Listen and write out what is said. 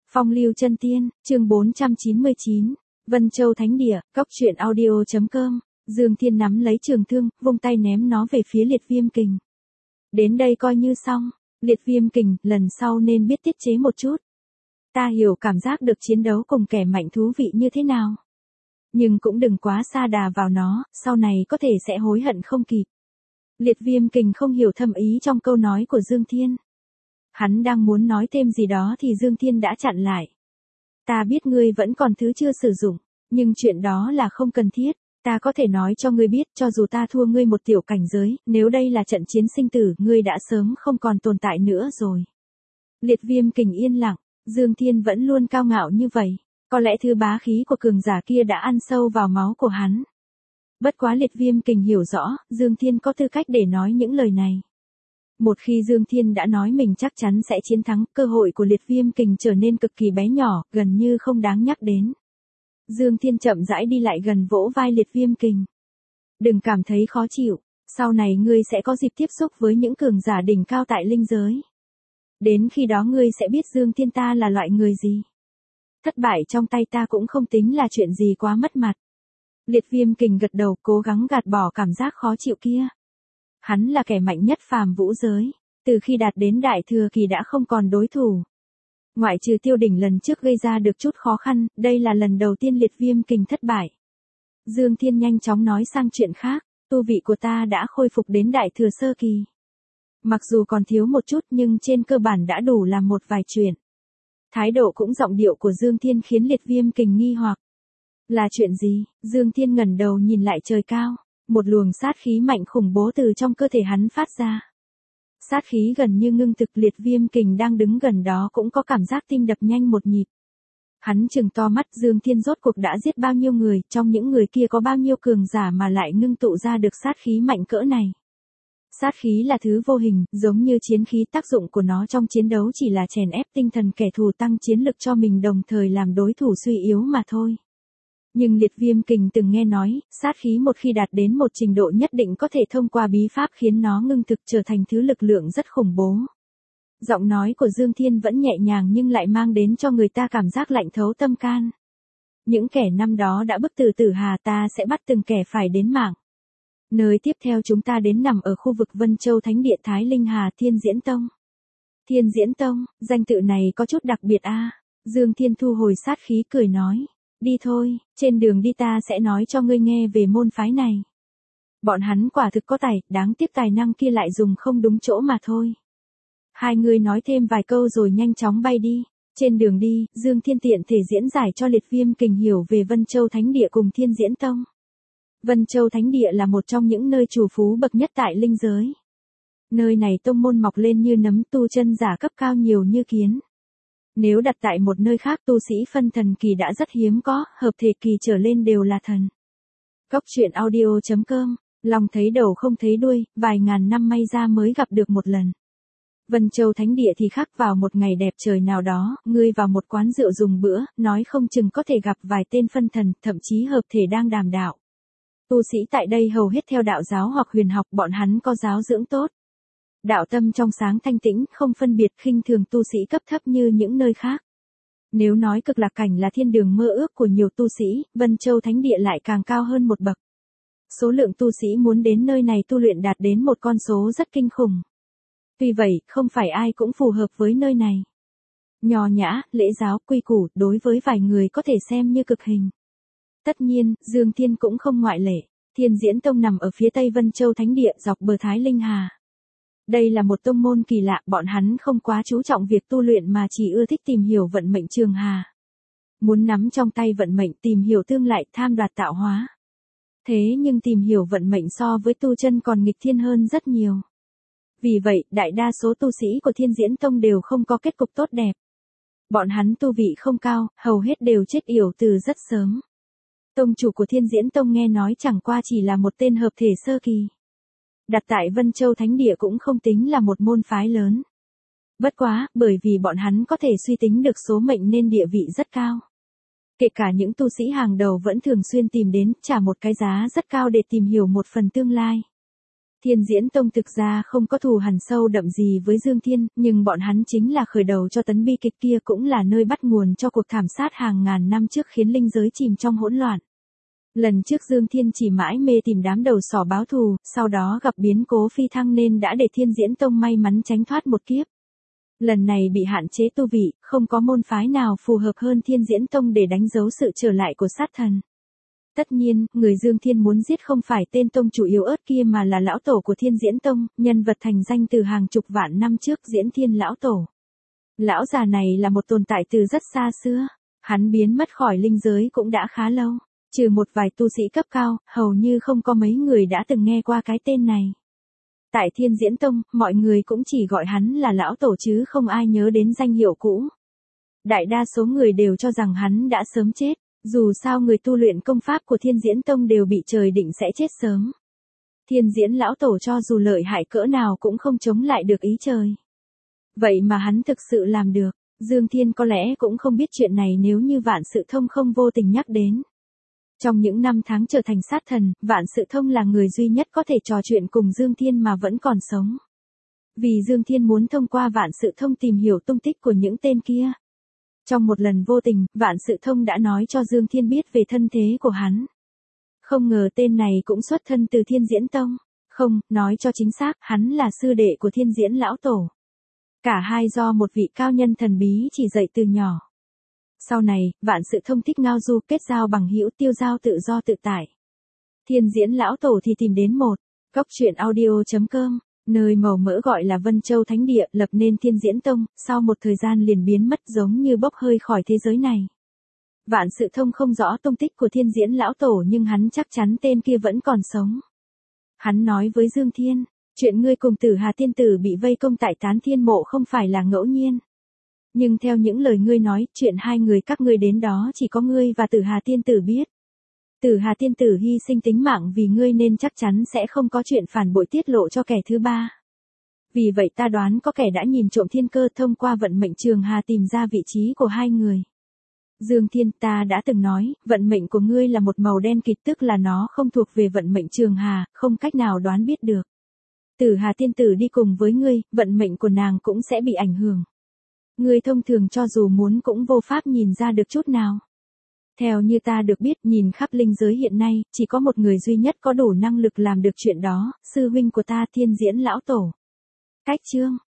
Phong lưu chân tiên, chương 499, Vân Châu Thánh Địa, Cốc truyện audio.com, Dương Thiên nắm lấy trường thương, vung tay ném nó về phía Liệt Viêm Kình. Đến đây coi như xong, Liệt Viêm Kình, lần sau nên biết tiết chế một chút. Ta hiểu cảm giác được chiến đấu cùng kẻ mạnh thú vị như thế nào. Nhưng cũng đừng quá sa đà vào nó, sau này có thể sẽ hối hận không kịp. Liệt Viêm Kình không hiểu thâm ý trong câu nói của Dương Thiên. Hắn đang muốn nói thêm gì đó thì Dương Thiên đã chặn lại. Ta biết ngươi vẫn còn thứ chưa sử dụng, nhưng chuyện đó là không cần thiết. Ta có thể nói cho ngươi biết, cho dù ta thua ngươi một tiểu cảnh giới, nếu đây là trận chiến sinh tử, ngươi đã sớm không còn tồn tại nữa rồi. Liệt Viêm Kình yên lặng, Dương Thiên vẫn luôn cao ngạo như vậy. Có lẽ thứ bá khí của cường giả kia đã ăn sâu vào máu của hắn. Bất quá Liệt Viêm Kình hiểu rõ, Dương Thiên có tư cách để nói những lời này. Một khi Dương Thiên đã nói mình chắc chắn sẽ chiến thắng, cơ hội của Liệt Viêm Kình trở nên cực kỳ bé nhỏ, gần như không đáng nhắc đến. Dương Thiên chậm rãi đi lại gần vỗ vai Liệt Viêm Kình. Đừng cảm thấy khó chịu, sau này ngươi sẽ có dịp tiếp xúc với những cường giả đỉnh cao tại linh giới. Đến khi đó ngươi sẽ biết Dương Thiên ta là loại người gì. Thất bại trong tay ta cũng không tính là chuyện gì quá mất mặt. Liệt Viêm Kình gật đầu, cố gắng gạt bỏ cảm giác khó chịu kia. Hắn là kẻ mạnh nhất phàm vũ giới, từ khi đạt đến đại thừa kỳ đã không còn đối thủ. Ngoại trừ Tiêu Đỉnh lần trước gây ra được chút khó khăn, đây là lần đầu tiên Liệt Viêm Kình thất bại. Dương Thiên nhanh chóng nói sang chuyện khác, tu vị của ta đã khôi phục đến đại thừa sơ kỳ. Mặc dù còn thiếu một chút nhưng trên cơ bản đã đủ làm một vài chuyện. Thái độ cũng giọng điệu của Dương Thiên khiến Liệt Viêm Kình nghi hoặc. Là chuyện gì? Dương Thiên ngẩng đầu nhìn lại trời cao. Một luồng sát khí mạnh khủng bố từ trong cơ thể hắn phát ra. Sát khí gần như ngưng thực. Liệt Viêm Kình đang đứng gần đó cũng có cảm giác tim đập nhanh một nhịp. Hắn trừng to mắt, Dương Thiên rốt cuộc đã giết bao nhiêu người, trong những người kia có bao nhiêu cường giả mà lại ngưng tụ ra được sát khí mạnh cỡ này. Sát khí là thứ vô hình, giống như chiến khí, tác dụng của nó trong chiến đấu chỉ là chèn ép tinh thần kẻ thù, tăng chiến lực cho mình đồng thời làm đối thủ suy yếu mà thôi. Nhưng Liệt Viêm Kình từng nghe nói, sát khí một khi đạt đến một trình độ nhất định có thể thông qua bí pháp khiến nó ngưng thực trở thành thứ lực lượng rất khủng bố. Giọng nói của Dương Thiên vẫn nhẹ nhàng nhưng lại mang đến cho người ta cảm giác lạnh thấu tâm can. Những kẻ năm đó đã bức tử Tử Hà, ta sẽ bắt từng kẻ phải đến mạng. Nơi tiếp theo chúng ta đến nằm ở khu vực Vân Châu Thánh Địa Thái Linh Hà Thiên Diễn Tông. Thiên Diễn Tông, danh tự này có chút đặc biệt a. Dương Thiên thu hồi sát khí cười nói. Đi thôi, trên đường đi ta sẽ nói cho ngươi nghe về môn phái này. Bọn hắn quả thực có tài, đáng tiếc tài năng kia lại dùng không đúng chỗ mà thôi. Hai người nói thêm vài câu rồi nhanh chóng bay đi. Trên đường đi, Dương Thiên tiện thể diễn giải cho Liệt Viêm Kình hiểu về Vân Châu Thánh Địa cùng Thiên Diễn Tông. Vân Châu Thánh Địa là một trong những nơi trù phú bậc nhất tại linh giới. Nơi này tông môn mọc lên như nấm, tu chân giả cấp cao nhiều như kiến. Nếu đặt tại một nơi khác, tu sĩ phân thần kỳ đã rất hiếm có, hợp thể kỳ trở lên đều là thần. Cốc truyện audio.com, lòng thấy đầu không thấy đuôi, vài ngàn năm may ra mới gặp được một lần. Vân Châu Thánh Địa thì khác, vào một ngày đẹp trời nào đó, ngươi vào một quán rượu dùng bữa, nói không chừng có thể gặp vài tên phân thần, thậm chí hợp thể đang đàm đạo. Tu sĩ tại đây hầu hết theo đạo giáo hoặc huyền học, bọn hắn có giáo dưỡng tốt. Đạo tâm trong sáng thanh tĩnh, không phân biệt khinh thường tu sĩ cấp thấp như những nơi khác. Nếu nói cực lạc cảnh là thiên đường mơ ước của nhiều tu sĩ, Vân Châu Thánh Địa lại càng cao hơn một bậc. Số lượng tu sĩ muốn đến nơi này tu luyện đạt đến một con số rất kinh khủng. Tuy vậy, không phải ai cũng phù hợp với nơi này. Nho nhã, lễ giáo, quy củ, đối với vài người có thể xem như cực hình. Tất nhiên, Dương Thiên cũng không ngoại lệ. Thiên Diễn Tông nằm ở phía tây Vân Châu Thánh Địa, dọc bờ Thái Linh Hà. Đây là một tông môn kỳ lạ, bọn hắn không quá chú trọng việc tu luyện mà chỉ ưa thích tìm hiểu vận mệnh trường hà. Muốn nắm trong tay vận mệnh, tìm hiểu tương lai, tham đoạt tạo hóa. Thế nhưng tìm hiểu vận mệnh so với tu chân còn nghịch thiên hơn rất nhiều. Vì vậy, đại đa số tu sĩ của Thiên Diễn Tông đều không có kết cục tốt đẹp. Bọn hắn tu vị không cao, hầu hết đều chết yểu từ rất sớm. Tông chủ của Thiên Diễn Tông nghe nói chẳng qua chỉ là một tên hợp thể sơ kỳ. Đặt tại Vân Châu Thánh Địa cũng không tính là một môn phái lớn. Bất quá, bởi vì bọn hắn có thể suy tính được số mệnh nên địa vị rất cao. Kể cả những tu sĩ hàng đầu vẫn thường xuyên tìm đến, trả một cái giá rất cao để tìm hiểu một phần tương lai. Thiên Diễn Tông thực ra không có thù hằn sâu đậm gì với Dương Thiên, nhưng bọn hắn chính là khởi đầu cho tấn bi kịch kia, cũng là nơi bắt nguồn cho cuộc thảm sát hàng ngàn năm trước khiến linh giới chìm trong hỗn loạn. Lần trước Dương Thiên chỉ mãi mê tìm đám đầu sỏ báo thù, sau đó gặp biến cố phi thăng nên đã để Thiên Diễn Tông may mắn tránh thoát một kiếp. Lần này bị hạn chế tu vị, không có môn phái nào phù hợp hơn Thiên Diễn Tông để đánh dấu sự trở lại của sát thần. Tất nhiên, người Dương Thiên muốn giết không phải tên tông chủ yếu ớt kia mà là lão tổ của Thiên Diễn Tông, nhân vật thành danh từ hàng chục vạn năm trước, Diễn Thiên lão tổ. Lão già này là một tồn tại từ rất xa xưa, hắn biến mất khỏi linh giới cũng đã khá lâu, trừ một vài tu sĩ cấp cao, hầu như không có mấy người đã từng nghe qua cái tên này. Tại Thiên Diễn Tông, mọi người cũng chỉ gọi hắn là lão tổ chứ không ai nhớ đến danh hiệu cũ. Đại đa số người đều cho rằng hắn đã sớm chết. Dù sao người tu luyện công pháp của Thiên Diễn Tông đều bị trời định sẽ chết sớm. Thiên Diễn lão tổ cho dù lợi hại cỡ nào cũng không chống lại được ý trời. Vậy mà hắn thực sự làm được, Dương Thiên có lẽ cũng không biết chuyện này nếu như Vạn Sự Thông không vô tình nhắc đến. Trong những năm tháng trở thành sát thần, Vạn Sự Thông là người duy nhất có thể trò chuyện cùng Dương Thiên mà vẫn còn sống. Vì Dương Thiên muốn thông qua Vạn Sự Thông tìm hiểu tung tích của những tên kia. Trong một lần vô tình, Vạn Sự Thông đã nói cho Dương Thiên biết về thân thế của hắn. Không ngờ tên này cũng xuất thân từ Thiên Diễn Tông. Không, nói cho chính xác, hắn là sư đệ của Thiên Diễn lão tổ. Cả hai do một vị cao nhân thần bí chỉ dạy từ nhỏ. Sau này, Vạn Sự Thông thích ngao du, kết giao bằng hữu, tiêu giao tự do tự tại. Thiên Diễn lão tổ thì tìm đến một góc truyện audio.com. Nơi màu mỡ gọi là Vân Châu Thánh Địa, lập nên Thiên Diễn Tông, sau một thời gian liền biến mất giống như bốc hơi khỏi thế giới này. Vạn Sự Thông không rõ tung tích của Thiên Diễn lão tổ nhưng hắn chắc chắn tên kia vẫn còn sống. Hắn nói với Dương Thiên, chuyện ngươi cùng Tử Hà Tiên Tử bị vây công tại Tán Thiên Mộ không phải là ngẫu nhiên. Nhưng theo những lời ngươi nói, chuyện hai người các ngươi đến đó chỉ có ngươi và Tử Hà Tiên Tử biết. Tử Hà Tiên Tử hy sinh tính mạng vì ngươi nên chắc chắn sẽ không có chuyện phản bội tiết lộ cho kẻ thứ ba. Vì vậy ta đoán có kẻ đã nhìn trộm thiên cơ thông qua vận mệnh Trường Hà tìm ra vị trí của hai người. Dương Thiên, ta đã từng nói, vận mệnh của ngươi là một màu đen kịt, tức là nó không thuộc về vận mệnh Trường Hà, không cách nào đoán biết được. Tử Hà Tiên Tử đi cùng với ngươi, vận mệnh của nàng cũng sẽ bị ảnh hưởng. Ngươi thông thường cho dù muốn cũng vô pháp nhìn ra được chút nào. Theo như ta được biết, nhìn khắp linh giới hiện nay, chỉ có một người duy nhất có đủ năng lực làm được chuyện đó, sư huynh của ta Thiên Diễn lão tổ. Cách chương